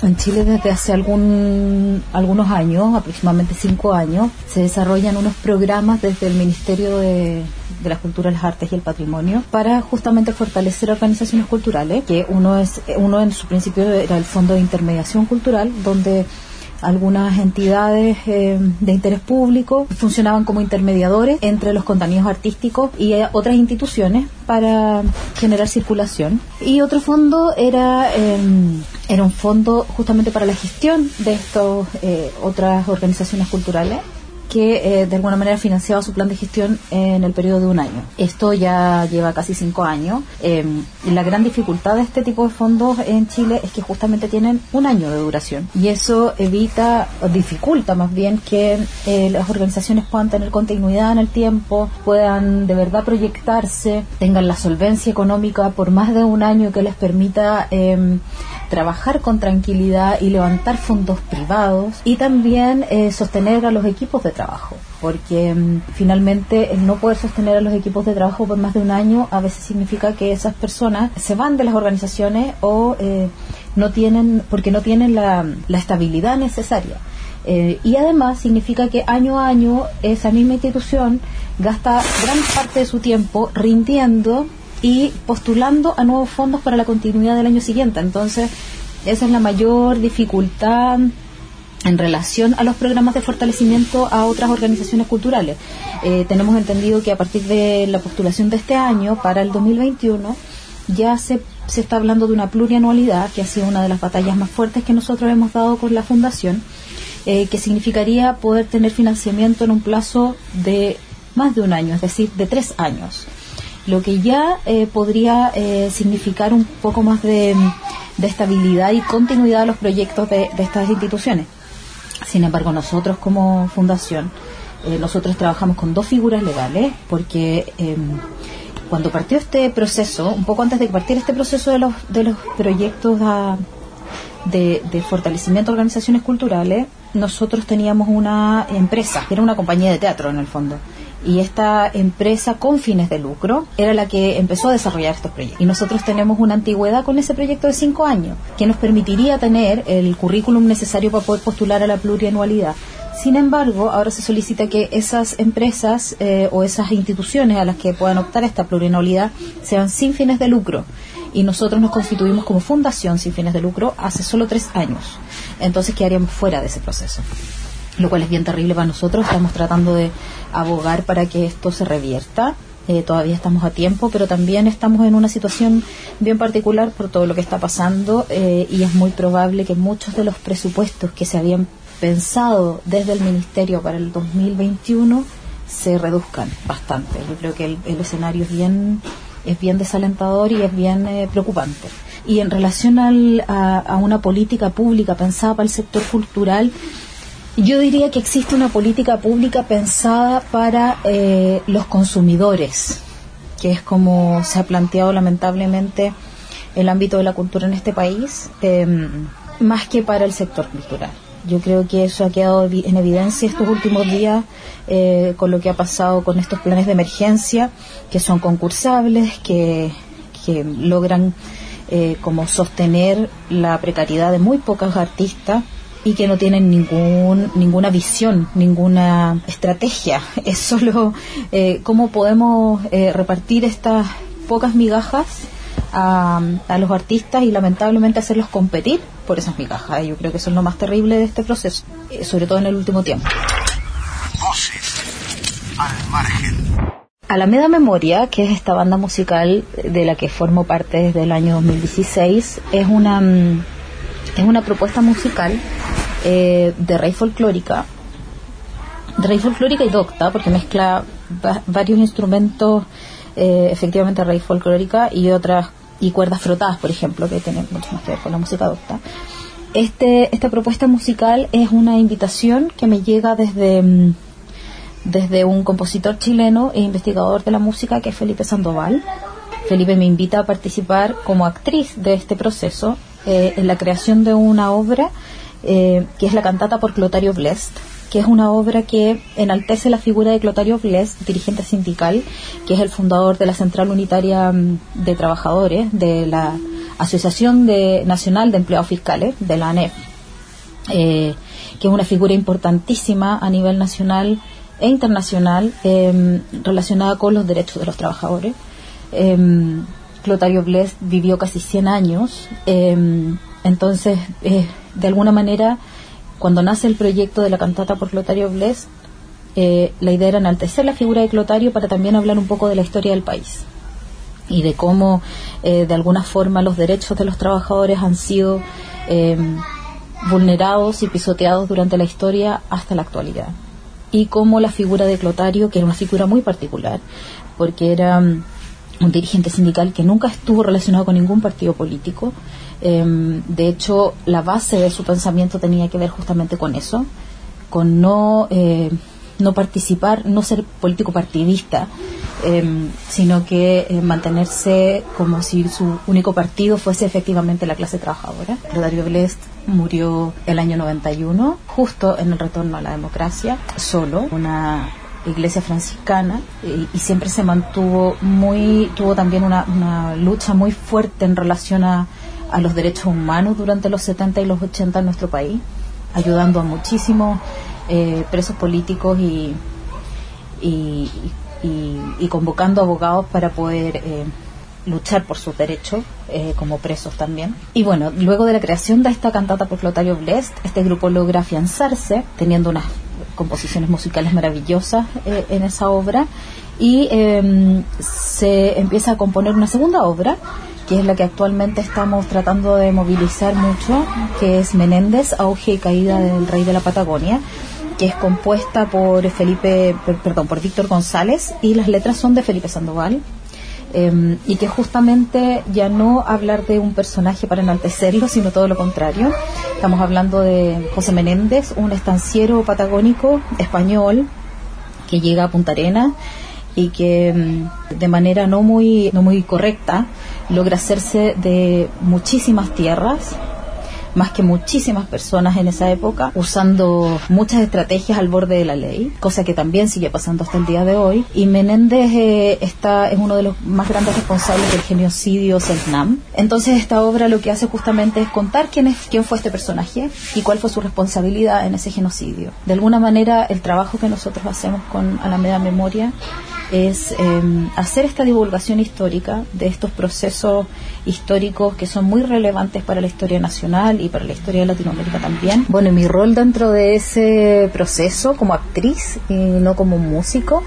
En Chile desde hace algunos años, aproximadamente 5 años, se desarrollan unos programas desde el Ministerio de las Culturas, las Artes y el Patrimonio para justamente fortalecer organizaciones culturales, que uno en su principio era el Fondo de Intermediación Cultural, donde algunas entidades de interés público funcionaban como intermediadores entre los contenidos artísticos y otras instituciones para generar circulación. Y otro fondo era un fondo justamente para la gestión de estas otras organizaciones culturales, que de alguna manera financiaba su plan de gestión en el periodo de 1 año. Esto ya lleva casi 5 años. Y la gran dificultad de este tipo de fondos en Chile es que justamente tienen 1 año de duración. Y eso dificulta más bien que las organizaciones puedan tener continuidad en el tiempo, puedan de verdad proyectarse, tengan la solvencia económica por más de 1 año que les permita trabajar con tranquilidad y levantar fondos privados, y también sostener a los equipos de trabajo, porque finalmente el no poder sostener a los equipos de trabajo por más de 1 año a veces significa que esas personas se van de las organizaciones o no tienen la estabilidad necesaria. Y además significa que año a año esa misma institución gasta gran parte de su tiempo rindiendo y postulando a nuevos fondos para la continuidad del año siguiente. Entonces, esa es la mayor dificultad en relación a los programas de fortalecimiento a otras organizaciones culturales. Tenemos entendido que a partir de la postulación de este año, para el 2021, ya se está hablando de una plurianualidad, que ha sido una de las batallas más fuertes que nosotros hemos dado con la Fundación, que significaría poder tener financiamiento en un plazo de más de 1 año, es decir, de 3 años. Lo que ya podría significar un poco más de estabilidad y continuidad a los proyectos de estas instituciones. Sin embargo, nosotros como fundación, nosotros trabajamos con 2 figuras legales, porque cuando partió este proceso, un poco antes de que partiera este proceso de los proyectos de fortalecimiento de organizaciones culturales, nosotros teníamos una empresa, que era una compañía de teatro en el fondo. Y esta empresa con fines de lucro era la que empezó a desarrollar estos proyectos. Y nosotros tenemos una antigüedad con ese proyecto de 5 años, que nos permitiría tener el currículum necesario para poder postular a la plurianualidad. Sin embargo, ahora se solicita que esas empresas o esas instituciones a las que puedan optar a esta plurianualidad sean sin fines de lucro. Y nosotros nos constituimos como fundación sin fines de lucro hace solo 3 años. Entonces quedaríamos fuera de ese proceso, lo cual es bien terrible para nosotros. Estamos tratando de abogar para que esto se revierta. Todavía estamos a tiempo, pero también estamos en una situación bien particular por todo lo que está pasando, y es muy probable que muchos de los presupuestos que se habían pensado desde el Ministerio para el 2021 se reduzcan bastante. Yo creo que el escenario es bien desalentador y es bien preocupante. Y en relación a una política pública pensada para el sector cultural, yo diría que existe una política pública pensada para los consumidores, que es como se ha planteado lamentablemente el ámbito de la cultura en este país, más que para el sector cultural. Yo creo que eso ha quedado en evidencia estos últimos días con lo que ha pasado con estos planes de emergencia, que son concursables, que logran como sostener la precariedad de muy pocos artistas y que no tienen ninguna visión, ninguna estrategia. Es solo cómo podemos repartir estas pocas migajas a los artistas y lamentablemente hacerlos competir por esas migajas. Yo creo que eso es lo más terrible de este proceso, sobre todo en el último tiempo. Voces al margen. Alameda Memoria, que es esta banda musical de la que formo parte desde el año 2016, es una propuesta musical de raíz folclórica y docta, porque mezcla varios instrumentos, efectivamente raíz folclórica y cuerdas frotadas, por ejemplo, que tienen mucho más que ver con la música docta. Esta propuesta musical es una invitación que me llega desde un compositor chileno e investigador de la música, que es Felipe Sandoval. Felipe me invita a participar como actriz de este proceso en la creación de una obra que es la cantata por Clotario Blest, que es una obra que enaltece la figura de Clotario Blest, dirigente sindical, que es el fundador de la Central Unitaria de Trabajadores, de la Asociación Nacional de Empleados Fiscales, de la ANEF, que es una figura importantísima a nivel nacional e internacional relacionada con los derechos de los trabajadores. Clotario Blest vivió casi 100 años, entonces, de alguna manera, cuando nace el proyecto de la cantata por Clotario Blest, la idea era enaltecer la figura de Clotario para también hablar un poco de la historia del país y de cómo, de alguna forma, los derechos de los trabajadores han sido vulnerados y pisoteados durante la historia hasta la actualidad. Y cómo la figura de Clotario, que era una figura muy particular, porque era un dirigente sindical que nunca estuvo relacionado con ningún partido político. De hecho, la base de su pensamiento tenía que ver justamente con eso, con no participar, no ser político partidista, sino que mantenerse como si su único partido fuese efectivamente la clase trabajadora. Clotario Blest murió el año 91, justo en el retorno a la democracia, solo, una iglesia franciscana, y siempre se mantuvo tuvo también una lucha muy fuerte en relación a los derechos humanos durante los 70 y los 80 en nuestro país, ayudando a muchísimos presos políticos y convocando abogados para poder luchar por sus derechos como presos también. Y bueno, luego de la creación de esta cantata por Clotario Blest, este grupo logra afianzarse, teniendo unas composiciones musicales maravillosas en esa obra, y se empieza a componer una segunda obra, que es la que actualmente estamos tratando de movilizar mucho, que es Menéndez, auge y caída del rey de la Patagonia, que es compuesta por Víctor González, y las letras son de Felipe Sandoval, y que justamente ya no hablar de un personaje para enaltecerlo, sino todo lo contrario. Estamos hablando de José Menéndez, un estanciero patagónico español que llega a Punta Arenas y que de manera no muy correcta logra hacerse de muchísimas tierras, más que muchísimas personas en esa época, usando muchas estrategias al borde de la ley, cosa que también sigue pasando hasta el día de hoy. Y Menéndez es uno de los más grandes responsables del genocidio Selknam. Entonces esta obra lo que hace justamente es contar quién fue este personaje y cuál fue su responsabilidad en ese genocidio. De alguna manera, el trabajo que nosotros hacemos con Alameda Memoria es hacer esta divulgación histórica de estos procesos históricos que son muy relevantes para la historia nacional y para la historia de Latinoamérica también. Bueno, mi rol dentro de ese proceso como actriz y no como música,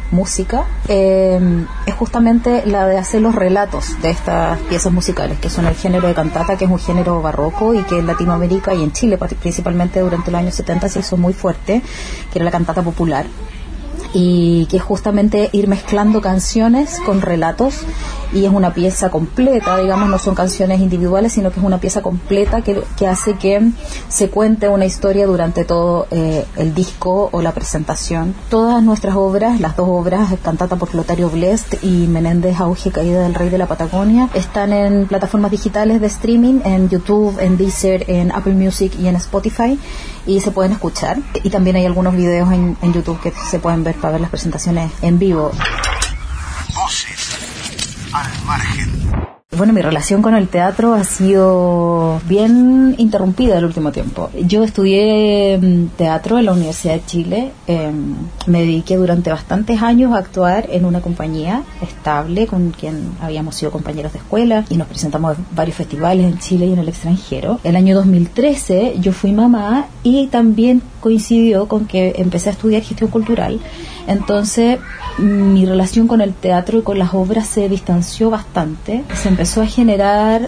es justamente la de hacer los relatos de estas piezas musicales, que son el género de cantata, que es un género barroco y que en Latinoamérica y en Chile principalmente durante los años 70 se hizo muy fuerte, que era la cantata popular, y que es justamente ir mezclando canciones con relatos, y es una pieza completa, digamos, no son canciones individuales, sino que es una pieza completa que hace que se cuente una historia durante todo el disco o la presentación. Todas nuestras obras, las dos obras, Cantata por Clotario Blest y Menéndez, auge y caída del rey de la Patagonia, están en plataformas digitales de streaming, en YouTube, en Deezer, en Apple Music y en Spotify, y se pueden escuchar. Y también hay algunos videos en YouTube que se pueden ver para ver las presentaciones en vivo. Voces al margen. Bueno, mi relación con el teatro ha sido bien interrumpida el último tiempo. Yo estudié teatro en la Universidad de Chile. Me dediqué durante bastantes años a actuar en una compañía estable con quien habíamos sido compañeros de escuela y nos presentamos en varios festivales en Chile y en el extranjero. El año 2013 yo fui mamá y también coincidió con que empecé a estudiar gestión cultural. Entonces mi relación con el teatro y con las obras se distanció bastante. Se empezó a generar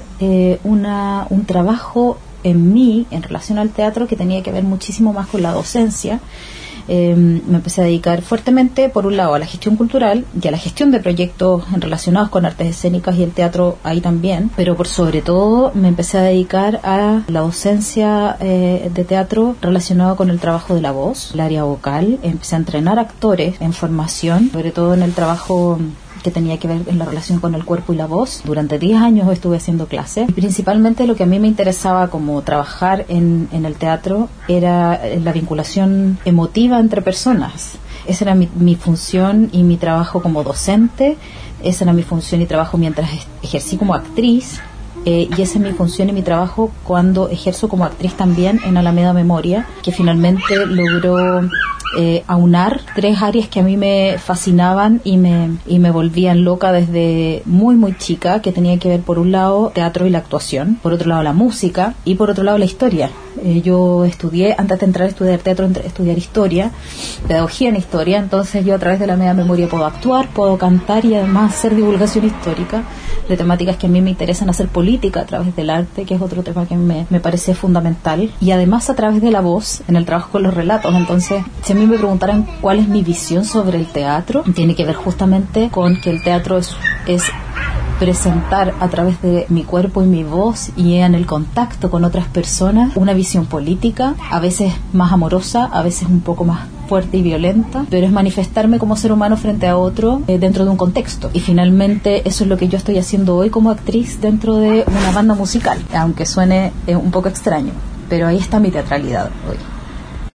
un trabajo en mí en relación al teatro que tenía que ver muchísimo más con la docencia. Me empecé a dedicar fuertemente, por un lado, a la gestión cultural y a la gestión de proyectos relacionados con artes escénicas y el teatro ahí también, pero por sobre todo me empecé a dedicar a la docencia de teatro relacionado con el trabajo de la voz, el área vocal. Empecé a entrenar actores en formación, sobre todo en el trabajo que tenía que ver en la relación con el cuerpo y la voz. Durante 10 años estuve haciendo clases y principalmente lo que a mí me interesaba como trabajar en el teatro era la vinculación emotiva entre personas. Esa era mi función y mi trabajo como docente, esa era mi función y trabajo mientras ejercí como actriz. y esa es mi función y mi trabajo cuando ejerzo como actriz también en Alameda Memoria, que finalmente logró aunar 3 áreas que a mí me fascinaban y me volvían loca desde muy muy chica, que tenía que ver por un lado teatro y la actuación, por otro lado la música y por otro lado la historia. Yo estudié, antes de entrar a estudiar teatro, entré a estudiar historia, pedagogía en historia, entonces yo a través de la Alameda Memoria puedo actuar, puedo cantar y además hacer divulgación histórica de temáticas que a mí me interesan, hacer política a través del arte, que es otro tema que me parece fundamental, y además a través de la voz, en el trabajo con los relatos. Entonces, si a mí me preguntaran cuál es mi visión sobre el teatro, tiene que ver justamente con que el teatro es presentar a través de mi cuerpo y mi voz y en el contacto con otras personas una visión política, a veces más amorosa, a veces un poco más fuerte y violenta, pero es manifestarme como ser humano frente a otro dentro de un contexto. Y finalmente eso es lo que yo estoy haciendo hoy como actriz dentro de una banda musical, aunque suene un poco extraño, pero ahí está mi teatralidad hoy.